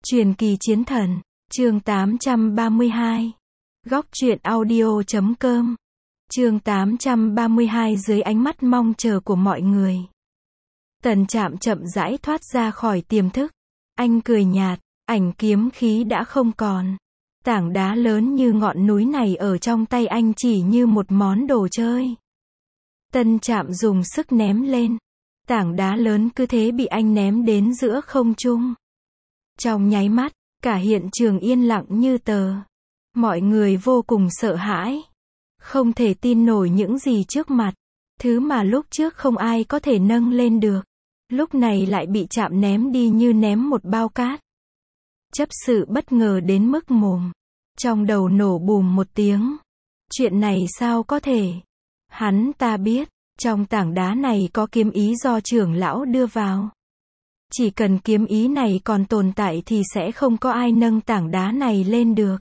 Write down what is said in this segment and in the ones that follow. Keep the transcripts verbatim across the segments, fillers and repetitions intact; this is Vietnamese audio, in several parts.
Truyền kỳ chiến thần, chương tám trăm ba mươi hai. Góc truyện audio chấm com. Chương tám trăm ba mươi hai dưới ánh mắt mong chờ của mọi người. Tần Trạm chậm rãi thoát ra khỏi tiềm thức. Anh cười nhạt, ảnh kiếm khí đã không còn. Tảng đá lớn như ngọn núi này ở trong tay anh chỉ như một món đồ chơi. Tần Trạm dùng sức ném lên. Tảng đá lớn cứ thế bị anh ném đến giữa không trung. Trong nháy mắt, cả hiện trường yên lặng như tờ. Mọi người vô cùng sợ hãi. Không thể tin nổi những gì trước mặt. Thứ mà lúc trước không ai có thể nâng lên được. Lúc này lại bị Trạm ném đi như ném một bao cát. Chấp sự bất ngờ đến mức mồm. Trong đầu nổ bùm một tiếng. Chuyện này sao có thể? Hắn ta biết, trong tảng đá này có kiếm ý do trưởng lão đưa vào. Chỉ cần kiếm ý này còn tồn tại thì sẽ không có ai nâng tảng đá này lên được.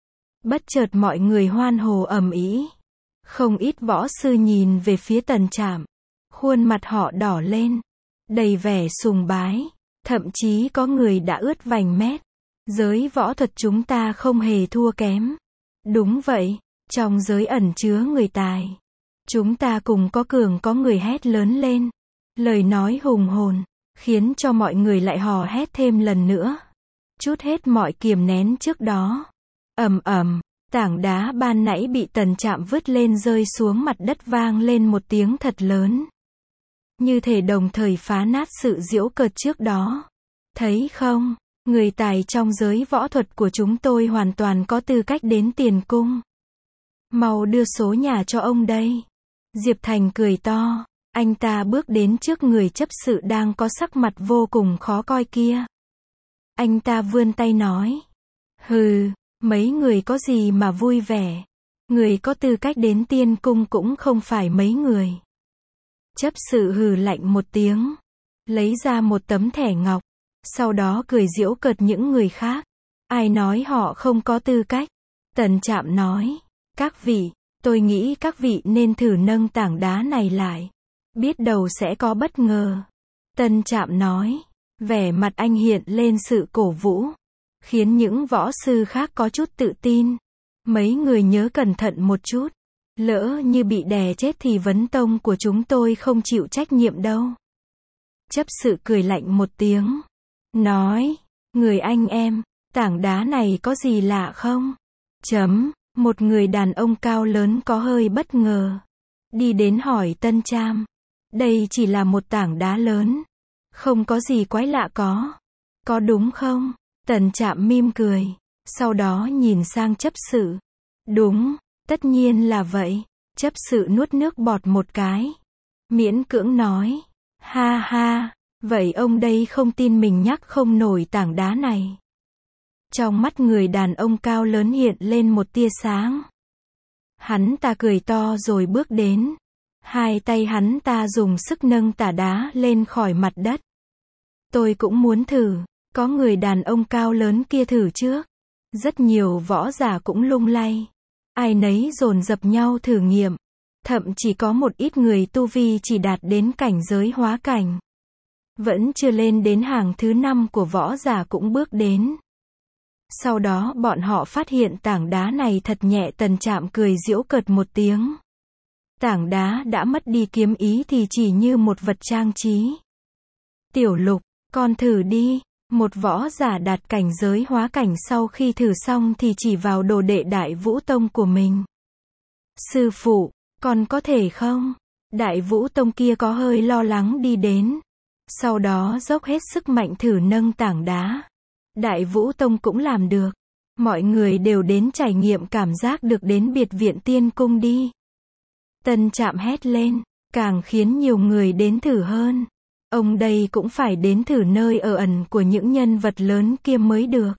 Bất chợt mọi người hoan hô ầm ĩ. Không ít võ sư nhìn về phía Tần Trạm. Khuôn mặt họ đỏ lên. Đầy vẻ sùng bái. Thậm chí có người đã ướt vành mét. Giới võ thuật chúng ta không hề thua kém. Đúng vậy, trong giới ẩn chứa người tài. Chúng ta cùng có cường có người hét lớn lên. Lời nói hùng hồn. Khiến cho mọi người lại hò hét thêm lần nữa. Trút hết mọi kiềm nén trước đó. Ầm ầm, tảng đá ban nãy bị Tần Trạm vứt lên rơi xuống mặt đất vang lên một tiếng thật lớn. Như thể đồng thời phá nát sự giễu cợt trước đó. Thấy không, người tài trong giới võ thuật của chúng tôi hoàn toàn có tư cách đến tiền cung. Mau đưa số nhà cho ông đây. Diệp Thành cười to. Anh ta bước đến trước người chấp sự đang có sắc mặt vô cùng khó coi kia. Anh ta vươn tay nói. Hừ, mấy người có gì mà vui vẻ. Người có tư cách đến tiên cung cũng không phải mấy người. Chấp sự hừ lạnh một tiếng. Lấy ra một tấm thẻ ngọc. Sau đó cười giễu cợt những người khác. Ai nói họ không có tư cách? Tần Trạm nói. Các vị, tôi nghĩ các vị nên thử nâng tảng đá này lại. Biết đầu sẽ có bất ngờ. Tần Trạm nói. Vẻ mặt anh hiện lên sự cổ vũ. Khiến những võ sư khác có chút tự tin. Mấy người nhớ cẩn thận một chút. Lỡ như bị đè chết thì vấn tông của chúng tôi không chịu trách nhiệm đâu. Chấp sự cười lạnh một tiếng. Nói. Người anh em, tảng đá này có gì lạ không? Chấm. Một người đàn ông cao lớn có hơi bất ngờ. Đi đến hỏi Tần Trạm. Đây chỉ là một tảng đá lớn. Không có gì quái lạ có. Có đúng không? Tần Trạm mỉm cười. Sau đó nhìn sang chấp sự. Đúng, tất nhiên là vậy. Chấp sự nuốt nước bọt một cái. Miễn cưỡng nói. Ha ha, vậy ông đây không tin mình nhắc không nổi tảng đá này. Trong mắt người đàn ông cao lớn hiện lên một tia sáng. Hắn ta cười to rồi bước đến. Hai tay hắn ta dùng sức nâng tảng đá lên khỏi mặt đất. Tôi cũng muốn thử. Có người đàn ông cao lớn kia thử trước. Rất nhiều võ giả cũng lung lay. Ai nấy dồn dập nhau thử nghiệm. Thậm chỉ có một ít người tu vi chỉ đạt đến cảnh giới hóa cảnh. Vẫn chưa lên đến hàng thứ năm của võ giả cũng bước đến. Sau đó bọn họ phát hiện tảng đá này thật nhẹ. Tần Trạm cười giễu cợt một tiếng. Tảng đá đã mất đi kiếm ý thì chỉ như một vật trang trí. Tiểu Lục, con thử đi. Một võ giả đạt cảnh giới hóa cảnh sau khi thử xong thì chỉ vào đồ đệ Đại Vũ Tông của mình. Sư phụ, con có thể không? Đại Vũ Tông kia có hơi lo lắng đi đến. Sau đó dốc hết sức mạnh thử nâng tảng đá. Đại Vũ Tông cũng làm được. Mọi người đều đến trải nghiệm cảm giác được đến biệt viện tiên cung đi. Tần Trạm hét lên, càng khiến nhiều người đến thử hơn. Ông đây cũng phải đến thử nơi ở ẩn của những nhân vật lớn kia mới được.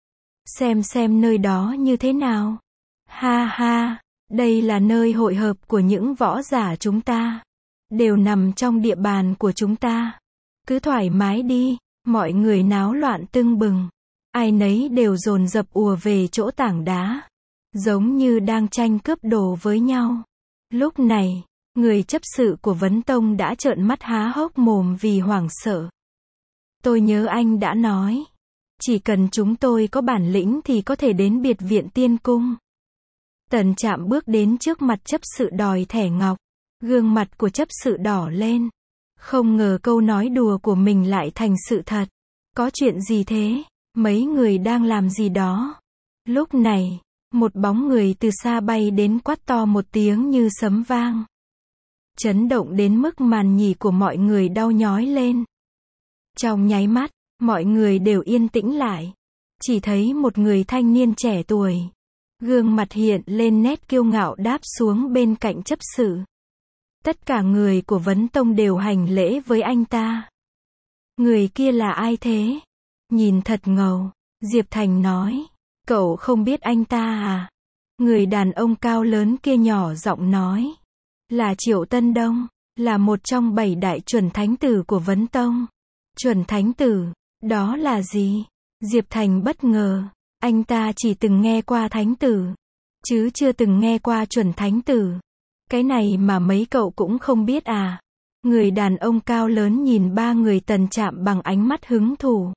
Xem xem nơi đó như thế nào. Ha ha, đây là nơi hội hợp của những võ giả chúng ta. Đều nằm trong địa bàn của chúng ta. Cứ thoải mái đi, mọi người náo loạn tưng bừng. Ai nấy đều dồn dập ùa về chỗ tảng đá. Giống như đang tranh cướp đồ với nhau. Lúc này, người chấp sự của Vấn Tông đã trợn mắt há hốc mồm vì hoảng sợ. Tôi nhớ anh đã nói. Chỉ cần chúng tôi có bản lĩnh thì có thể đến biệt viện tiên cung. Tần Trạm bước đến trước mặt chấp sự đòi thẻ ngọc. Gương mặt của chấp sự đỏ lên. Không ngờ câu nói đùa của mình lại thành sự thật. Có chuyện gì thế? Mấy người đang làm gì đó? Lúc này, một bóng người từ xa bay đến quát to một tiếng như sấm vang. Chấn động đến mức màn nhĩ của mọi người đau nhói lên. Trong nháy mắt, mọi người đều yên tĩnh lại. Chỉ thấy một người thanh niên trẻ tuổi. Gương mặt hiện lên nét kiêu ngạo đáp xuống bên cạnh chấp sự. Tất cả người của Vấn Tông đều hành lễ với anh ta. Người kia là ai thế? Nhìn thật ngầu. Diệp Thành nói. Cậu không biết anh ta à? Người đàn ông cao lớn kia nhỏ giọng nói. Là Triệu Tân Đông, là một trong bảy đại chuẩn thánh tử của Vấn Tông. Chuẩn thánh tử, đó là gì? Diệp Thành bất ngờ. Anh ta chỉ từng nghe qua thánh tử, chứ chưa từng nghe qua chuẩn thánh tử. Cái này mà mấy cậu cũng không biết à? Người đàn ông cao lớn nhìn ba người Tần Trạm bằng ánh mắt hứng thú.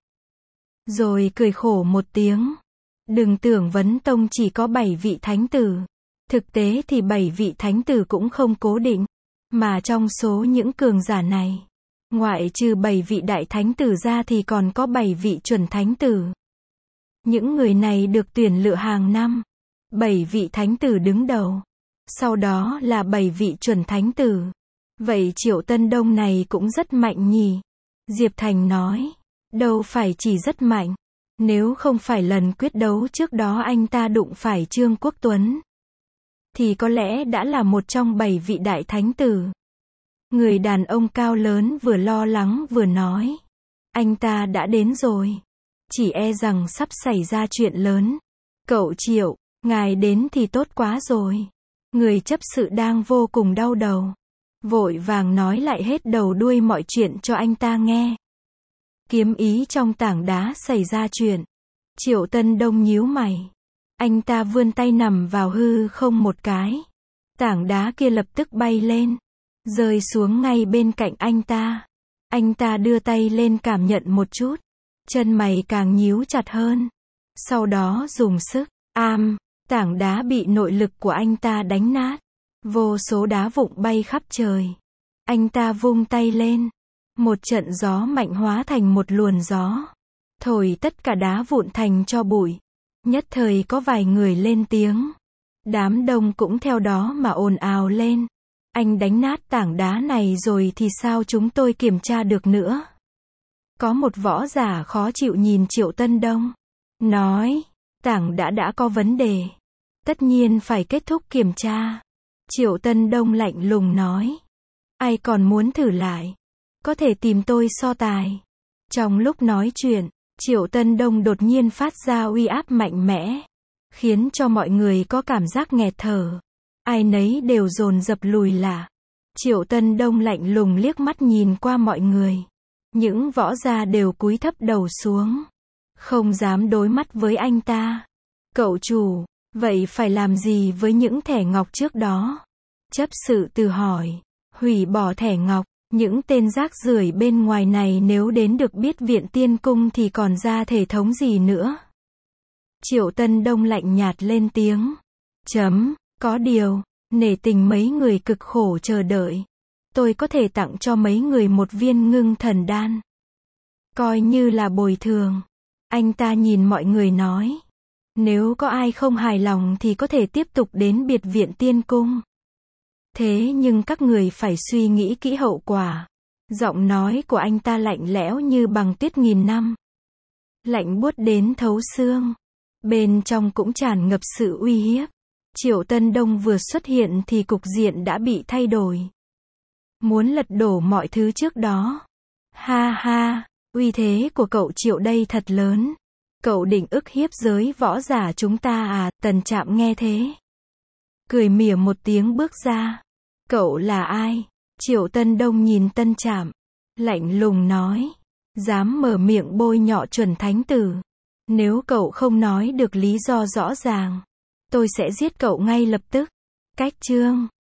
Rồi cười khổ một tiếng. Đừng tưởng Vấn Tông chỉ có bảy vị thánh tử. Thực tế thì bảy vị thánh tử cũng không cố định. Mà trong số những cường giả này, ngoại trừ bảy vị đại thánh tử ra thì còn có bảy vị chuẩn thánh tử. Những người này được tuyển lựa hàng năm. Bảy vị thánh tử đứng đầu. Sau đó là bảy vị chuẩn thánh tử. Vậy Triệu Tân Đông này cũng rất mạnh nhỉ? Diệp Thành nói. Đâu phải chỉ rất mạnh. Nếu không phải lần quyết đấu trước đó anh ta đụng phải Trương Quốc Tuấn, thì có lẽ đã là một trong bảy vị đại thánh tử. Người đàn ông cao lớn vừa lo lắng vừa nói. Anh ta đã đến rồi. Chỉ e rằng sắp xảy ra chuyện lớn. Cậu Triệu, ngài đến thì tốt quá rồi. Người chấp sự đang vô cùng đau đầu. Vội vàng nói lại hết đầu đuôi mọi chuyện cho anh ta nghe. Kiếm ý trong tảng đá xảy ra chuyện. Triệu Tân Đông nhíu mày. Anh ta vươn tay nằm vào hư không một cái. Tảng đá kia lập tức bay lên. Rơi xuống ngay bên cạnh anh ta. Anh ta đưa tay lên cảm nhận một chút. Chân mày càng nhíu chặt hơn. Sau đó dùng sức, am, tảng đá bị nội lực của anh ta đánh nát. Vô số đá vụn bay khắp trời. Anh ta vung tay lên. Một trận gió mạnh hóa thành một luồn gió. Thổi tất cả đá vụn thành tro bụi. Nhất thời có vài người lên tiếng. Đám đông cũng theo đó mà ồn ào lên. Anh đánh nát tảng đá này rồi thì sao chúng tôi kiểm tra được nữa? Có một võ giả khó chịu nhìn Triệu Tân Đông. Nói, tảng đã đã có vấn đề. Tất nhiên phải kết thúc kiểm tra. Triệu Tân Đông lạnh lùng nói. Ai còn muốn thử lại? Có thể tìm tôi so tài. Trong lúc nói chuyện, Triệu Tân Đông đột nhiên phát ra uy áp mạnh mẽ. Khiến cho mọi người có cảm giác nghẹt thở. Ai nấy đều dồn dập lùi lại. Triệu Tân Đông lạnh lùng liếc mắt nhìn qua mọi người. Những võ gia đều cúi thấp đầu xuống. Không dám đối mắt với anh ta. Cậu chủ, vậy phải làm gì với những thẻ ngọc trước đó? Chấp sự từ hỏi. Hủy bỏ thẻ ngọc. Những tên rác rưởi bên ngoài này nếu đến được biết viện tiên cung thì còn ra thể thống gì nữa? Triệu Tân Đông lạnh nhạt lên tiếng. Chấm, có điều, nể tình mấy người cực khổ chờ đợi. Tôi có thể tặng cho mấy người một viên ngưng thần đan. Coi như là bồi thường. Anh ta nhìn mọi người nói. Nếu có ai không hài lòng thì có thể tiếp tục đến biệt viện tiên cung. Thế nhưng các người phải suy nghĩ kỹ hậu quả. Giọng nói của anh ta lạnh lẽo như bằng tuyết nghìn năm. Lạnh buốt đến thấu xương. Bên trong cũng tràn ngập sự uy hiếp. Triệu Tân Đông vừa xuất hiện thì cục diện đã bị thay đổi. Muốn lật đổ mọi thứ trước đó. Ha ha, uy thế của cậu Triệu đây thật lớn. Cậu định ức hiếp giới võ giả chúng ta à? Tần Trạm nghe thế. Cười mỉa một tiếng bước ra. Cậu là ai? Triệu Tân Đông nhìn Tân Trạm. Lạnh lùng nói. Dám mở miệng bôi nhọ chuẩn thánh tử. Nếu cậu không nói được lý do rõ ràng, tôi sẽ giết cậu ngay lập tức. Cách chương